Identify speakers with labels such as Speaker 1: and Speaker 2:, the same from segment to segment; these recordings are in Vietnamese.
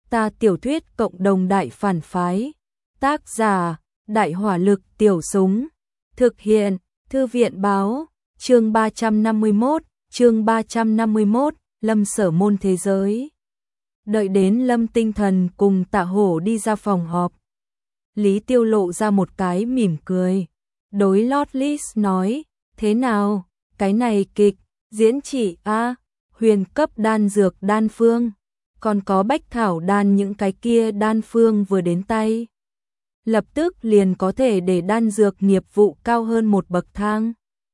Speaker 1: Ta tiểu thuyết cộng đồng đại phản phái. Tác giả: Đại hỏa lực tiểu súng. Thực hiện: Thư viện báo. Chương 351, Lâm Sở Môn thế giới. Đợi đến Lâm Tinh Thần cùng Tạ Hổ đi ra phòng họp, Lý Tiêu lộ ra một cái mỉm cười. Đối Lord Lis nói, thế nào, cái này kịch, diễn chỉ huyền cấp đan dược đan phương, còn có bách thảo đan, những cái kia đan phương vừa đến tay, lập tức liền có thể để đan dược nghiệp vụ cao hơn một bậc thang.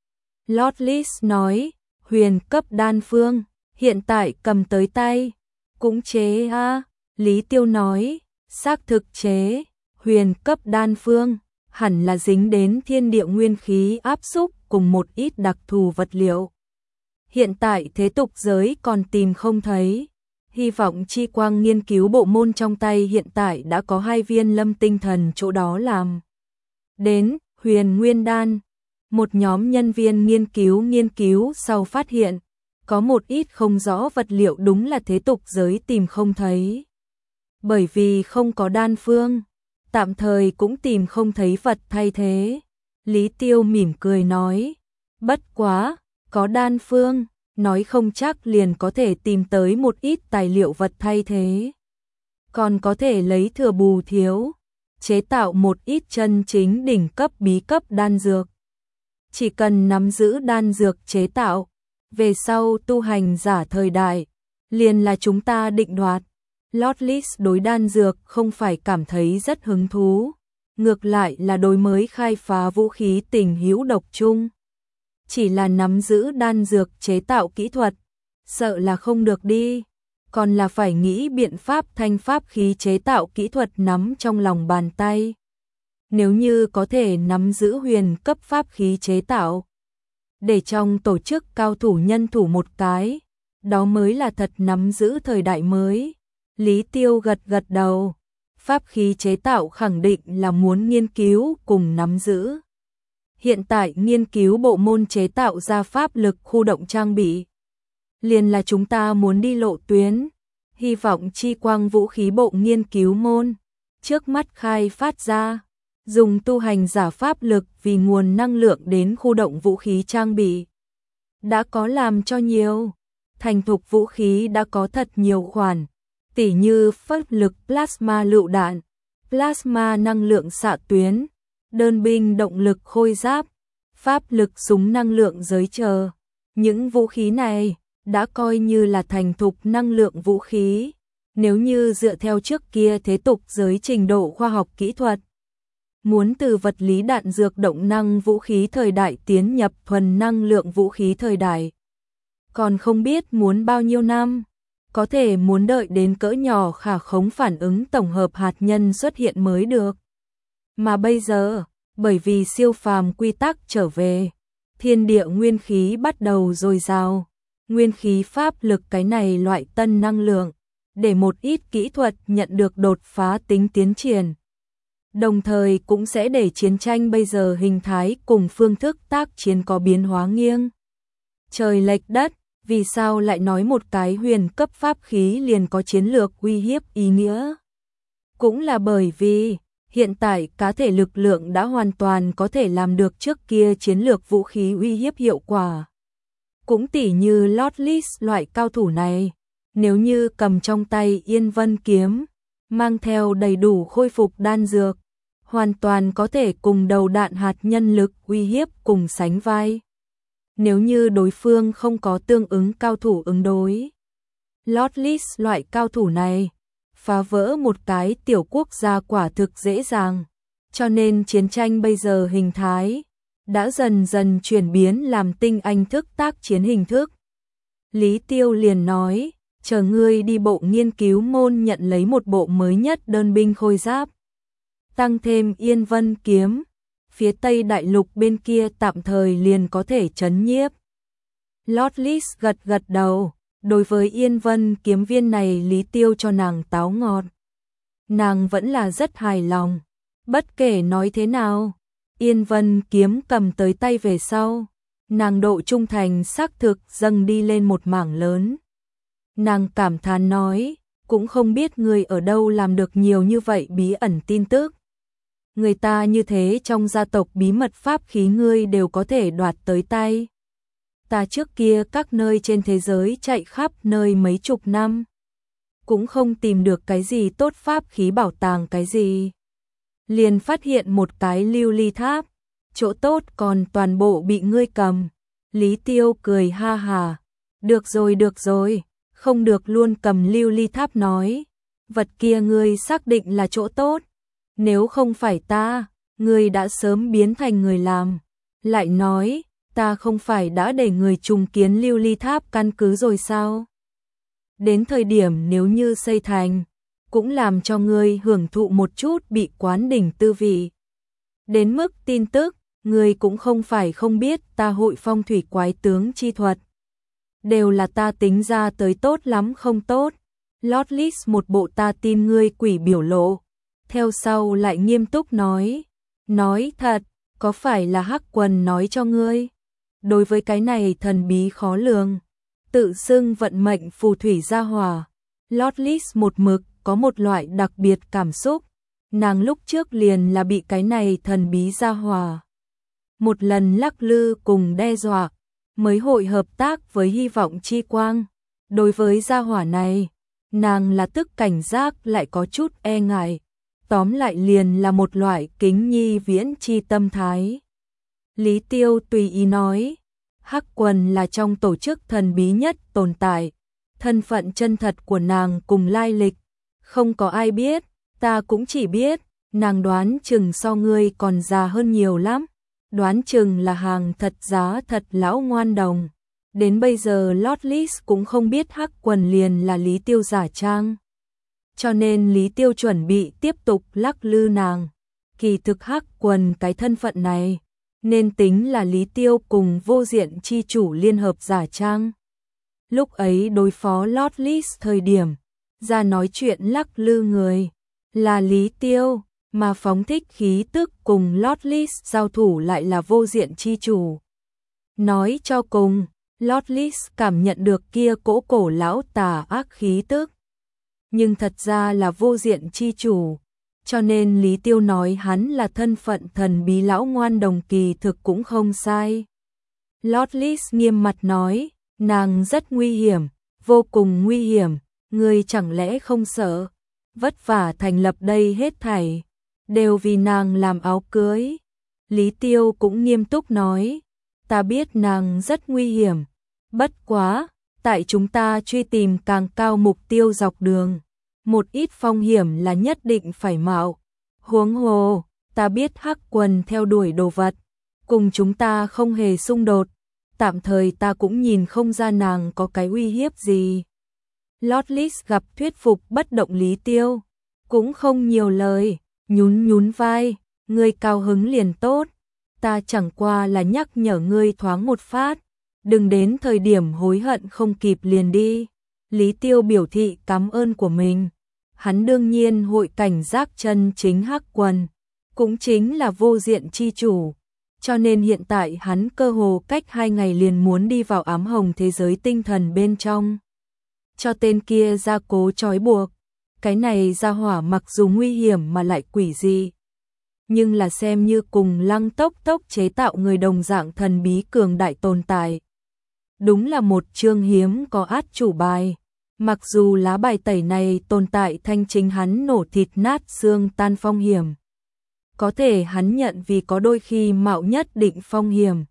Speaker 1: Lord Lis nói, huyền cấp đan phương, hiện tại cầm tới tay, cũng chế Lý Tiêu nói, xác thực chế, huyền cấp đan phương, hẳn là dính đến thiên địa nguyên khí áp xúc cùng một ít đặc thù vật liệu. Hiện tại thế tục giới còn tìm không thấy, hy vọng chi quang nghiên cứu bộ môn trong tay hiện tại đã có 2 viên Lâm Tinh Thần chỗ đó làm. Đến, huyền nguyên đan, một nhóm nhân viên nghiên cứu sau phát hiện, có một ít không rõ vật liệu đúng là thế tục giới tìm không thấy. Bởi vì không có đan phương, tạm thời cũng tìm không thấy vật thay thế. Lý Tiêu mỉm cười nói, bất quá, có đan phương, nói không chắc liền có thể tìm tới một ít tài liệu vật thay thế. Còn có thể lấy thừa bù thiếu, chế tạo một ít chân chính đỉnh cấp bí cấp đan dược. Chỉ cần nắm giữ đan dược chế tạo, về sau tu hành giả thời đại, liền là chúng ta định đoạt. Lord Lis đối đan dược không phải cảm thấy rất hứng thú, ngược lại là đối mới khai phá vũ khí tình hữu độc chung. Chỉ là nắm giữ đan dược chế tạo kỹ thuật, sợ là không được đi, còn là phải nghĩ biện pháp thanh pháp khí chế tạo kỹ thuật nắm trong lòng bàn tay. Nếu như có thể nắm giữ huyền cấp pháp khí chế tạo, để trong tổ chức cao thủ nhân thủ một cái, đó mới là thật nắm giữ thời đại mới. Lý Tiêu gật đầu, pháp khí chế tạo khẳng định là muốn nghiên cứu cùng nắm giữ. Hiện tại nghiên cứu bộ môn chế tạo ra pháp lực khu động trang bị, liền là chúng ta muốn đi lộ tuyến, hy vọng chi quang vũ khí bộ nghiên cứu môn, trước mắt khai phát ra, dùng tu hành giả pháp lực vì nguồn năng lượng đến khu động vũ khí trang bị. Đã có làm cho nhiều, thành thục vũ khí đã có thật nhiều khoản, tỉ như pháp lực plasma lựu đạn, plasma năng lượng xạ tuyến, đơn binh động lực khôi giáp, pháp lực súng năng lượng giới chờ. Những vũ khí này đã coi như là thành thục năng lượng vũ khí. Nếu như dựa theo trước kia thế tục giới trình độ khoa học kỹ thuật, muốn từ vật lý đạn dược động năng vũ khí thời đại tiến nhập thuần năng lượng vũ khí thời đại, còn không biết muốn bao nhiêu năm. Có thể muốn đợi đến cỡ nhỏ khả khống phản ứng tổng hợp hạt nhân xuất hiện mới được. Mà bây giờ, bởi vì siêu phàm quy tắc trở về, thiên địa nguyên khí bắt đầu dồi dào, nguyên khí pháp lực cái này loại tân năng lượng, để một ít kỹ thuật nhận được đột phá tính tiến triển. Đồng thời cũng sẽ để chiến tranh bây giờ hình thái cùng phương thức tác chiến có biến hóa nghiêng trời lệch đất. Vì sao lại nói một cái huyền cấp pháp khí liền có chiến lược uy hiếp ý nghĩa? Cũng là bởi vì, hiện tại cá thể lực lượng đã hoàn toàn có thể làm được trước kia chiến lược vũ khí uy hiếp hiệu quả. Cũng tỉ như Lord Lis loại cao thủ này, nếu như cầm trong tay Yên Vân kiếm, mang theo đầy đủ khôi phục đan dược, hoàn toàn có thể cùng đầu đạn hạt nhân lực uy hiếp cùng sánh vai. Nếu như đối phương không có tương ứng cao thủ ứng đối, Lord Lis loại cao thủ này, phá vỡ một cái tiểu quốc gia quả thực dễ dàng. Cho nên chiến tranh bây giờ hình thái đã dần dần chuyển biến làm tinh anh thức tác chiến hình thức. Lý Tiêu liền nói, chờ ngươi đi bộ nghiên cứu môn nhận lấy một bộ mới nhất đơn binh khôi giáp, tăng thêm Yên Vân kiếm, phía Tây Đại Lục bên kia tạm thời liền có thể trấn nhiếp. Lord Lis gật đầu, đối với Yên Vân kiếm viên này Lý Tiêu cho nàng táo ngọt. Nàng vẫn là rất hài lòng, bất kể nói thế nào, Yên Vân kiếm cầm tới tay về sau, nàng độ trung thành xác thực dâng đi lên một mảng lớn. Nàng cảm thán nói, cũng không biết người ở đâu làm được nhiều như vậy bí ẩn tin tức. Người ta như thế trong gia tộc bí mật pháp khí ngươi đều có thể đoạt tới tay. Ta trước kia các nơi trên thế giới chạy khắp nơi mấy chục năm, cũng không tìm được cái gì tốt pháp khí bảo tàng cái gì. Liền phát hiện một cái lưu ly tháp, chỗ tốt còn toàn bộ bị ngươi cầm. Lý Tiêu cười ha hà, được rồi, không được luôn cầm lưu ly tháp nói, vật kia ngươi xác định là chỗ tốt, nếu không phải ta, ngươi đã sớm biến thành người làm. Lại nói, ta không phải đã để người trùng kiến lưu ly tháp căn cứ rồi sao? Đến thời điểm nếu như xây thành, cũng làm cho ngươi hưởng thụ một chút bị quán đỉnh tư vị. Đến mức tin tức, ngươi cũng không phải không biết ta hội phong thủy quái tướng chi thuật. Đều là ta tính ra tới tốt lắm không tốt. Lotlis một bộ ta tin ngươi quỷ biểu lộ. Theo sau lại nghiêm túc nói thật, có phải là Hắc Quần nói cho ngươi? Đối với cái này thần bí khó lường, tự xưng vận mệnh phù thủy gia hỏa, Lotlis một mực có một loại đặc biệt cảm xúc. Nàng lúc trước liền là bị cái này thần bí gia hỏa một lần lắc lư cùng đe dọa, mới hội hợp tác với hy vọng chi quang. Đối với gia hỏa này, nàng là tức cảnh giác lại có chút e ngại. Tóm lại liền là một loại kính nhi viễn chi tâm thái. Lý Tiêu tùy ý nói, Hắc Quần là trong tổ chức thần bí nhất tồn tại. Thân phận chân thật của nàng cùng lai lịch, không có ai biết, ta cũng chỉ biết, nàng đoán chừng so ngươi còn già hơn nhiều lắm. Đoán chừng là hàng thật giá thật lão ngoan đồng. Đến bây giờ Lotlis cũng không biết Hắc Quần liền là Lý Tiêu giả trang. Cho nên Lý Tiêu chuẩn bị tiếp tục lắc lư nàng. Kỳ thực Hắc Quần cái thân phận này, nên tính là Lý Tiêu cùng vô diện chi chủ liên hợp giả trang. Lúc ấy đối phó Lotlis thời điểm, ra nói chuyện lắc lư người, là Lý Tiêu. Mà phóng thích khí tức cùng Lotlis giao thủ lại là vô diện chi chủ. Nói cho cùng, Lotlis cảm nhận được kia cỗ cổ lão tà ác khí tức. Nhưng thật ra là vô diện chi chủ, cho nên Lý Tiêu nói hắn là thân phận thần bí lão ngoan đồng kỳ thực cũng không sai. Lotlis nghiêm mặt nói, nàng rất nguy hiểm, vô cùng nguy hiểm, ngươi chẳng lẽ không sợ? Vất vả thành lập đây hết thảy đều vì nàng làm áo cưới. Lý Tiêu cũng nghiêm túc nói, ta biết nàng rất nguy hiểm, bất quá, tại chúng ta truy tìm càng cao mục tiêu dọc đường, một ít phong hiểm là nhất định phải mạo. Huống hồ, ta biết Hắc Quần theo đuổi đồ vật, cùng chúng ta không hề xung đột, tạm thời ta cũng nhìn không ra nàng có cái uy hiếp gì. Lotlis gặp thuyết phục bất động Lý Tiêu, cũng không nhiều lời. Nhún vai, ngươi cao hứng liền tốt, ta chẳng qua là nhắc nhở ngươi thoáng một phát, đừng đến thời điểm hối hận không kịp liền đi. Lý Tiêu biểu thị cảm ơn của mình, hắn đương nhiên hội cảnh giác chân chính Hắc Quần, cũng chính là vô diện chi chủ, cho nên hiện tại hắn cơ hồ cách 2 ngày liền muốn đi vào ám hồng thế giới tinh thần bên trong. Cho tên kia ra cố trói buộc. Cái này gia hỏa mặc dù nguy hiểm mà lại quỷ dị, nhưng là xem như cùng Lăng Tốc chế tạo người đồng dạng thần bí cường đại tồn tại. Đúng là một chương hiếm có át chủ bài, mặc dù lá bài tẩy này tồn tại thanh chính hắn nổ thịt nát xương tan phong hiểm. Có thể hắn nhận vì có đôi khi mạo nhất định phong hiểm,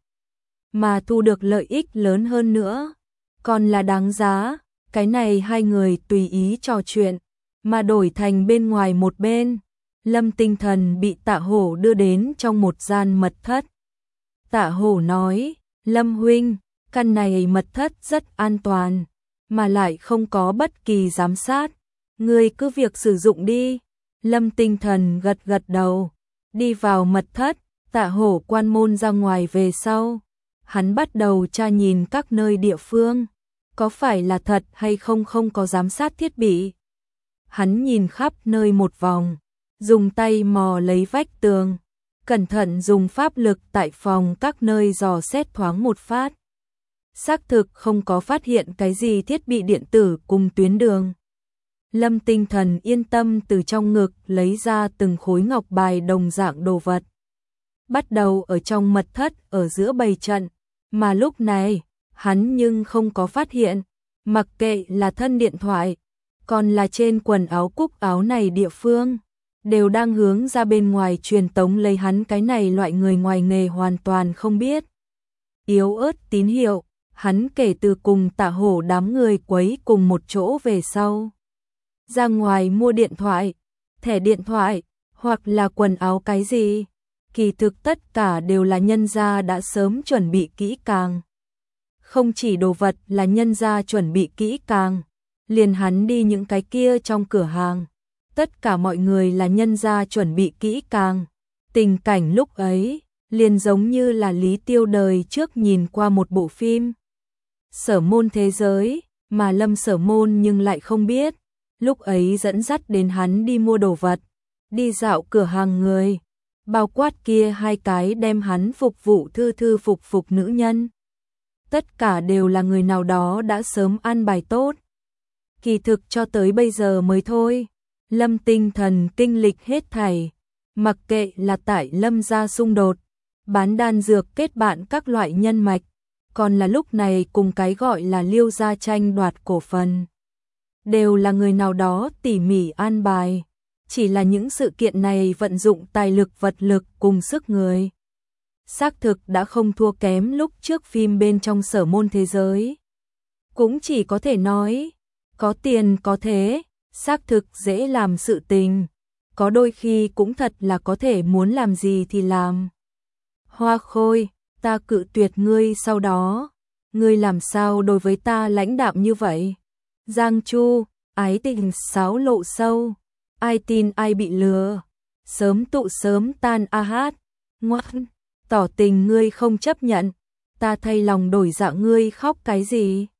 Speaker 1: mà thu được lợi ích lớn hơn nữa, còn là đáng giá. Cái này hai người tùy ý trò chuyện, mà đổi thành bên ngoài một bên, Lâm Tinh Thần bị Tạ Hổ đưa đến trong một gian mật thất. Tạ Hổ nói, Lâm huynh, căn này mật thất rất an toàn, mà lại không có bất kỳ giám sát, ngươi cứ việc sử dụng đi. Lâm Tinh Thần gật đầu, đi vào mật thất. Tạ Hổ quan môn ra ngoài về sau, hắn bắt đầu tra nhìn các nơi địa phương, có phải là thật hay không có giám sát thiết bị. Hắn nhìn khắp nơi một vòng, dùng tay mò lấy vách tường, cẩn thận dùng pháp lực tại phòng các nơi dò xét thoáng một phát. Xác thực không có phát hiện cái gì thiết bị điện tử cùng tuyến đường. Lâm Tinh Thần yên tâm từ trong ngực lấy ra từng khối ngọc bài đồng dạng đồ vật. Bắt đầu ở trong mật thất ở giữa bày trận, mà lúc này, hắn nhưng không có phát hiện, mặc kệ là thân điện thoại, còn là trên quần áo cúc áo này địa phương, đều đang hướng ra bên ngoài truyền tống lấy hắn cái này loại người ngoài nghề hoàn toàn không biết. Yếu ớt tín hiệu, hắn kể từ cùng Tạ Hổ đám người quấy cùng một chỗ về sau. Ra ngoài mua điện thoại, thẻ điện thoại, hoặc là quần áo cái gì, kỳ thực tất cả đều là nhân gia đã sớm chuẩn bị kỹ càng. Không chỉ đồ vật là nhân gia chuẩn bị kỹ càng, liền hắn đi những cái kia trong cửa hàng, tất cả mọi người là nhân gia chuẩn bị kỹ càng. Tình cảnh lúc ấy, liền giống như là Lý Tiêu đời trước nhìn qua một bộ phim Sở Môn thế giới, mà Lâm Sở Môn nhưng lại không biết, lúc ấy dẫn dắt đến hắn đi mua đồ vật, đi dạo cửa hàng người, bao quát kia hai cái đem hắn phục vụ thư thư phục nữ nhân. Tất cả đều là người nào đó đã sớm an bài tốt. Kỳ thực cho tới bây giờ mới thôi, Lâm Tinh Thần kinh lịch hết thảy, mặc kệ là tại Lâm gia xung đột, bán đan dược kết bạn các loại nhân mạch, còn là lúc này cùng cái gọi là Liêu gia tranh đoạt cổ phần. Đều là người nào đó tỉ mỉ an bài, chỉ là những sự kiện này vận dụng tài lực vật lực cùng sức người. Xác thực đã không thua kém lúc trước phim bên trong Sở Môn thế giới. Cũng chỉ có thể nói, có tiền có thế, xác thực dễ làm sự tình, có đôi khi cũng thật là có thể muốn làm gì thì làm. Hoa Khôi, ta cự tuyệt ngươi sau đó, ngươi làm sao đối với ta lãnh đạm như vậy? Giang Chu, ái tình xáo lộ sâu, ai tin ai bị lừa, sớm tụ sớm tan a hát, ngoan, tỏ tình ngươi không chấp nhận, ta thay lòng đổi dạ ngươi khóc cái gì?